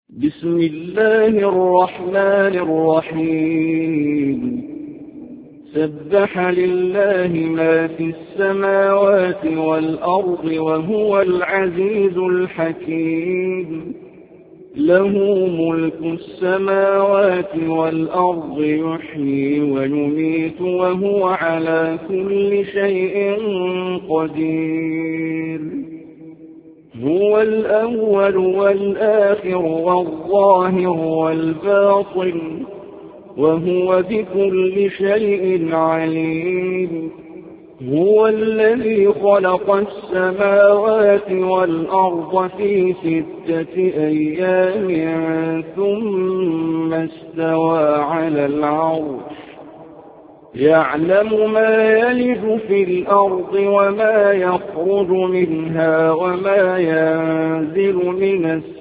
بسم الله الرحمن الرحيم سبح لله ما في السماوات والأرض وهو العزيز الحكيم له ملك السماوات والأرض يحيي ويميت وهو على كل شيء قدير هو الأول والآخر والظاهر والباطن وهو بكل شيء عليم هو الذي خلق السماوات والأرض في 6 أيام ثم استوى على العرش يعلم ما يلج في الأرض وما يخرج منها وما ينزل من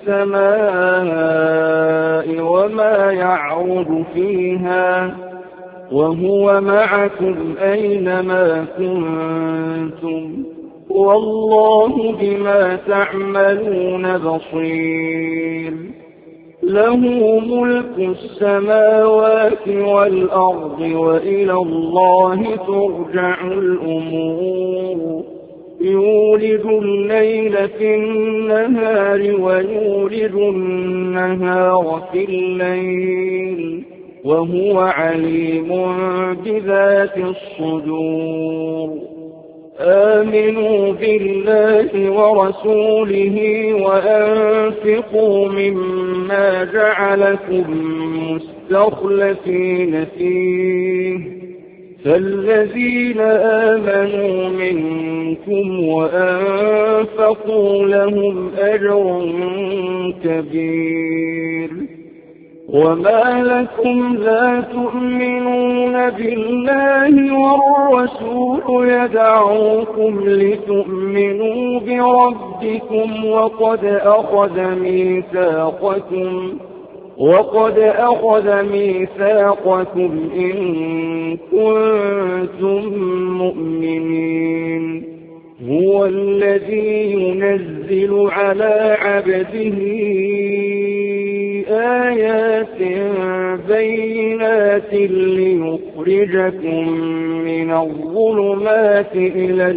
السماء وما يعرج فيها وهو معكم أينما كنتم والله بما تعملون بصير له ملك السماوات والأرض وإلى الله ترجع الأمور يولد الليل في النهار ويولد النهار في الليل وهو عليم بذات الصدور آمنوا بالله ورسوله وأنفقوا مما جعلكم مستخلفين فيه فالذين آمنوا منكم وأنفقوا لهم أجر كبير وما لكم لا تؤمنون بالله والرسول يدعوكم لتؤمنوا بربكم وقد أخذ ميثاقكم إن كنتم مؤمنين هو الذي ينزل على عبده آيات بينات ليخرجكم من الظلمات إلى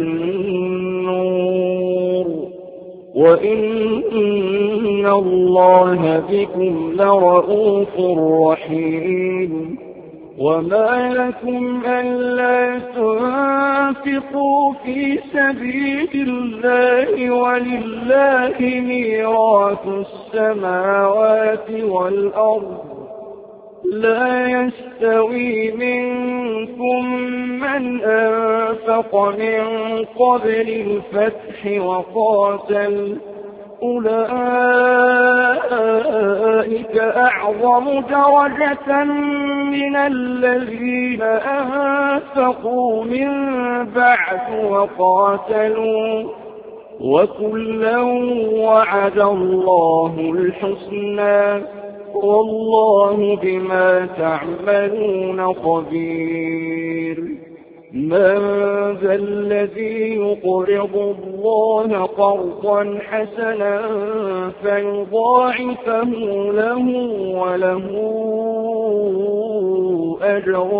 النور وإن الله بكم لرؤوف رحيم وما لكم ألا تنفقوا في سبيل الله ولله ميراث السماوات والأرض لا يستوي منكم من أنفق من قبل الفتح وقاتل أولئك أعظم درجة من الذين أنفقوا من بعد وقاتلوا وكلا وعد الله الحسنى والله بما تعملون خبير من ذا الذي يقرض الله قرضا حسنا فيضاعفه له وله أجر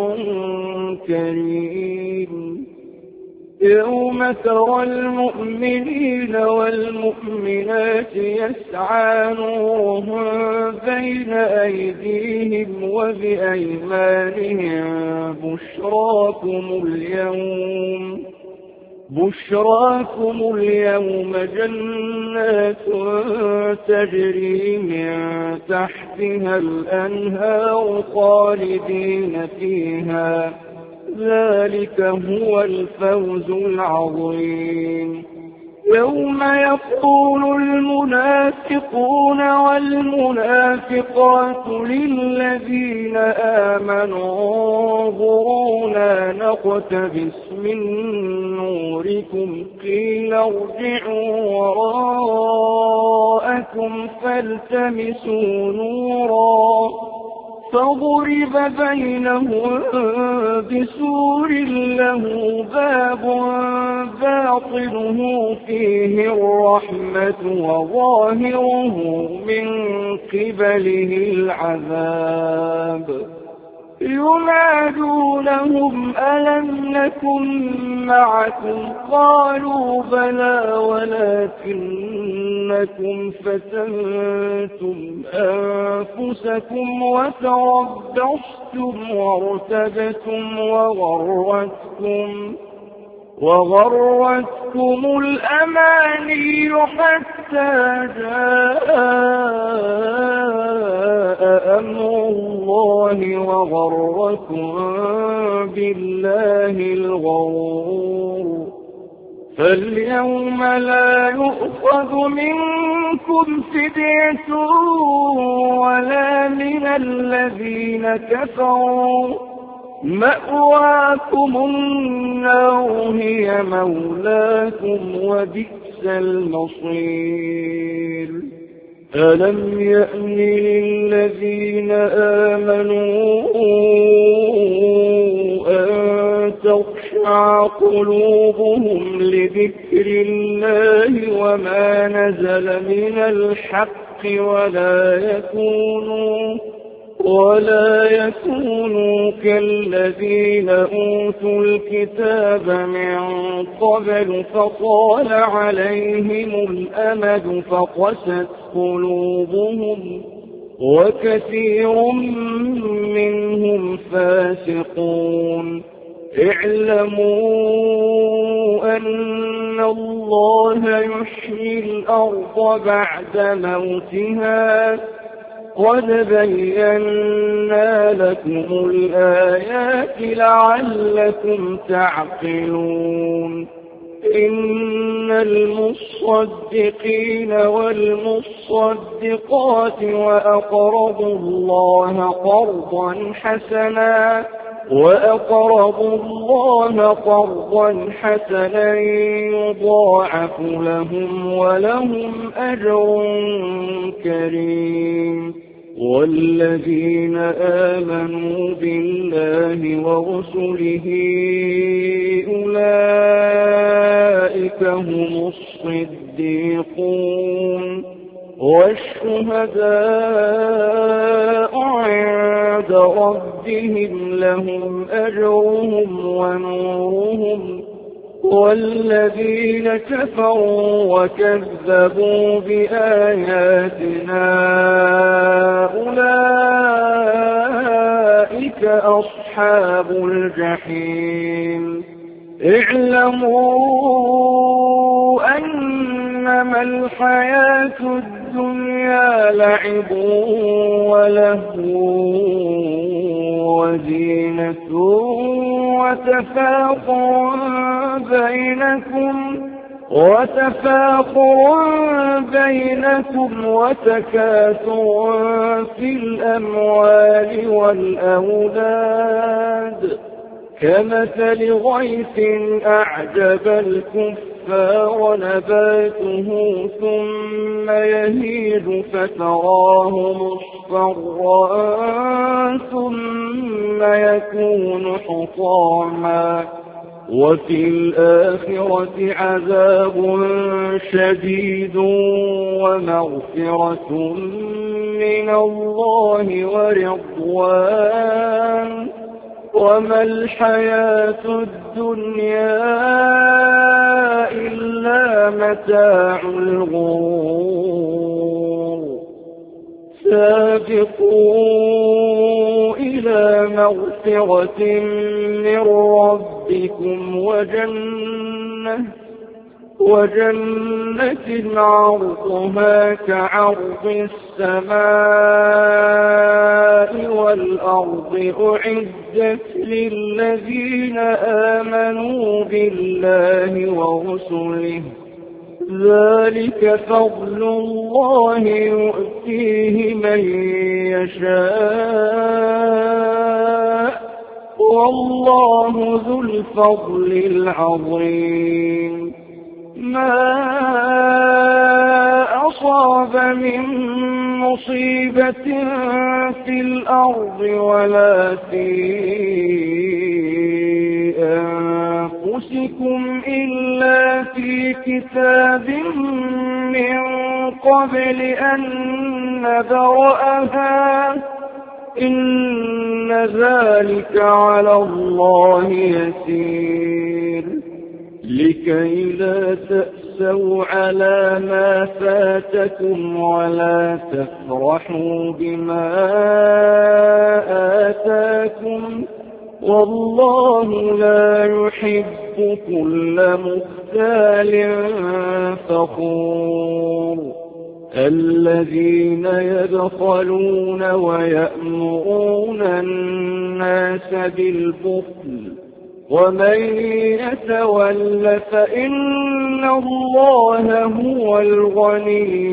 كريم يوم ترى المؤمنين والمؤمنات يسعى نورهم بين أيديهم وبأيمانهم بشراكم اليوم جنات تجري من تحتها الأنهار خالدين فيها ذلك هو الفوز العظيم يوم يقول المنافقون والمنافقات للذين آمنوا انظرونا نقتبس من نوركم قيل ارجعوا وراءكم فالتمسوا نورا فضرب بينهم بسور له باب باطنه فيه الرحمة وظاهره من قبله العذاب ينادونهم ألم نكن معكم قالوا بلى ولكنكم فتنتم أنفسكم وتربصتم وارتبتم وغرتكم الأماني حتى جاء أمر الله وغركم بالله الغرور فاليوم لا يؤخذ منكم فدية ولا من الذين كفروا مأواكم النار هي مولاكم وبئس المصير ألم يأن للذين آمنوا أن تخشع قلوبهم لذكر الله وما نزل من الحق ولا يكونوا كالذين أوتوا الكتاب من قبل فطال عليهم الأمد فقست قلوبهم وكثير منهم فاسقون اعلموا أن الله يحيي الأرض بعد موتها قد بينا لكم الآيات لعلكم تعقلون إن المصدقين والمصدقات وأقرضوا الله قرضا حسنا يضاعف لهم ولهم أجر كريم والذين آمنوا بالله ورسله أولئك هم الصديقون والشهداء عند ربهم لهم أجرهم ونورهم والذين كفروا وكذبوا بآياتنا أولئك أصحاب الجحيم اعلموا أنما الحياة الدنيا لعب ولهو وزينة وتفاخر بينكم وتكاثر في الأموال والأولاد كمثل غيث أعجب الكفار نباته ثم يهيج فتراه مصفرا ثم يكون حطاما وفي الآخرة عذاب شديد ومغفرة من الله ورضوان وما الحياة الدنيا إلا متاع الغرور سابقوا إلى مغفرة من ربكم وجنة عرضها كعرض السماء والأرض أعدت للذين آمنوا بالله ورسله ذلك فضل الله يؤتيه من يشاء والله ذو الفضل العظيم ما أصاب من مصيبة في الأرض ولا في أنفسكم إلا في كتاب من قبل أن نبرأها إن ذلك على الله يسير لكي لا تأسوا على ما فاتكم ولا تفرحوا بما آتاكم والله لا يحب كل مختال فخور الذين يبخلون ويأمرون الناس بالبخل ومن يتول فإن الله هو الغني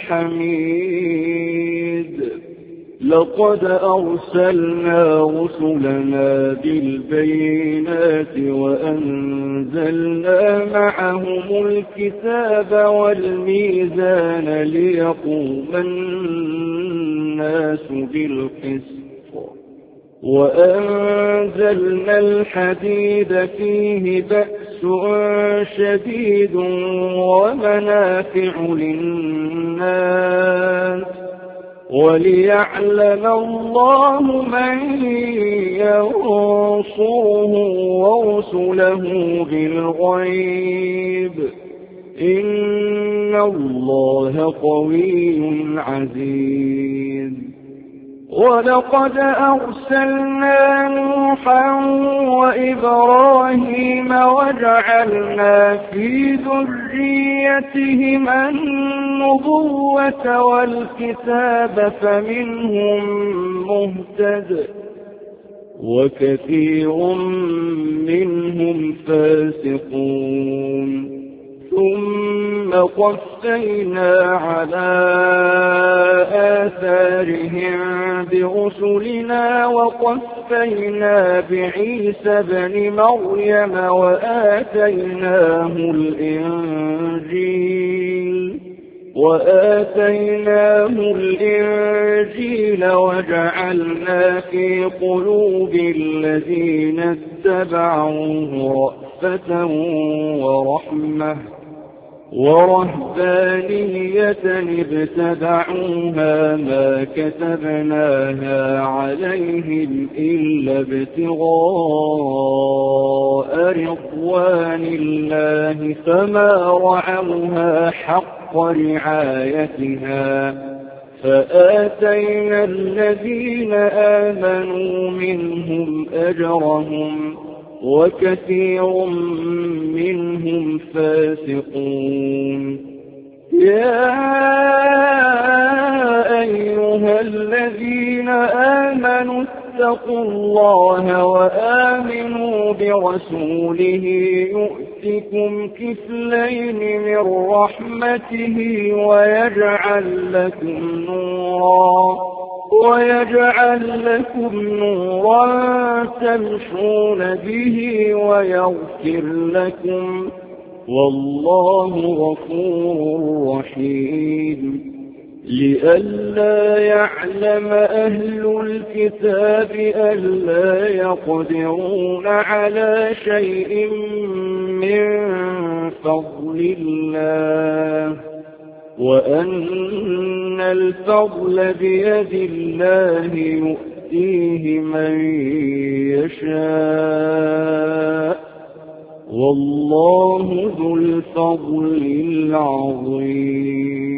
الحميد لقد أرسلنا رسلنا بالبينات وأنزلنا معهم الكتاب والميزان ليقوم الناس بالقسط وأنزلنا الحديد فيه بأس شديد ومنافع للناس وليعلم الله من ينصره ورسله بالغيب إن الله قوي عزيز ولقد أرسلنا نوحا وإبراهيم وجعلنا في ذريتهما النبوة والكتاب فمنهم مهتد وكثير منهم فاسقون ثم قفينا على آثارهم برسلنا وقفينا بعيسى بن مريم وآتيناه الإنجيل وجعلنا في قلوب الذين اتبعوه رأفة ورحمة ورهبانية ابتدعوها ما كتبناها عليهم إلا ابتغاء رضوان الله فما رعوها حق رعايتها فآتينا الذين آمنوا منهم أجرهم وكثير منهم فاسقون يا أيها الذين آمنوا اتقوا الله وآمنوا برسوله يؤتكم كفلين من رحمته ويجعل لكم نورا تمشون به ويغفر لكم والله غفور رحيم لئلا يعلم أهل الكتاب ألا يقدرون على شيء من فضل الله وأن الفضل بيد الله يؤتيه من يشاء والله ذو الفضل العظيم